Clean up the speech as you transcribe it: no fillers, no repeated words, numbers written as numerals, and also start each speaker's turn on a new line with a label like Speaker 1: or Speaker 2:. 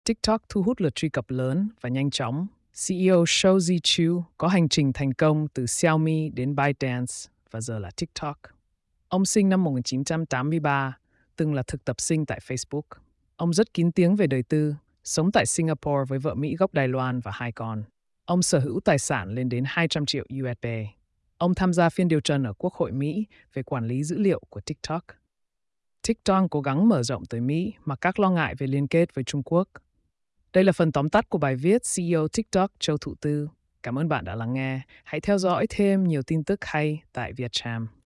Speaker 1: TikTok thu hút lượt truy cập lớn và nhanh chóng. CEO Shou Zichu có hành trình thành công từ Xiaomi đến ByteDance và giờ là TikTok. Ông sinh năm 1983, từng là thực tập sinh tại Facebook. Ông rất kín tiếng về đời tư, sống tại Singapore với vợ Mỹ gốc Đài Loan và hai con. Ông sở hữu tài sản lên đến 200 triệu USD. Ông tham gia phiên điều trần ở Quốc hội Mỹ về quản lý dữ liệu của TikTok. TikTok cố gắng mở rộng tới Mỹ mà các lo ngại về liên kết với Trung Quốc. Đây là phần tóm tắt của bài viết CEO TikTok Châu Thụ Tư. Cảm ơn bạn đã lắng nghe. Hãy theo dõi thêm nhiều tin tức hay tại Vietcham.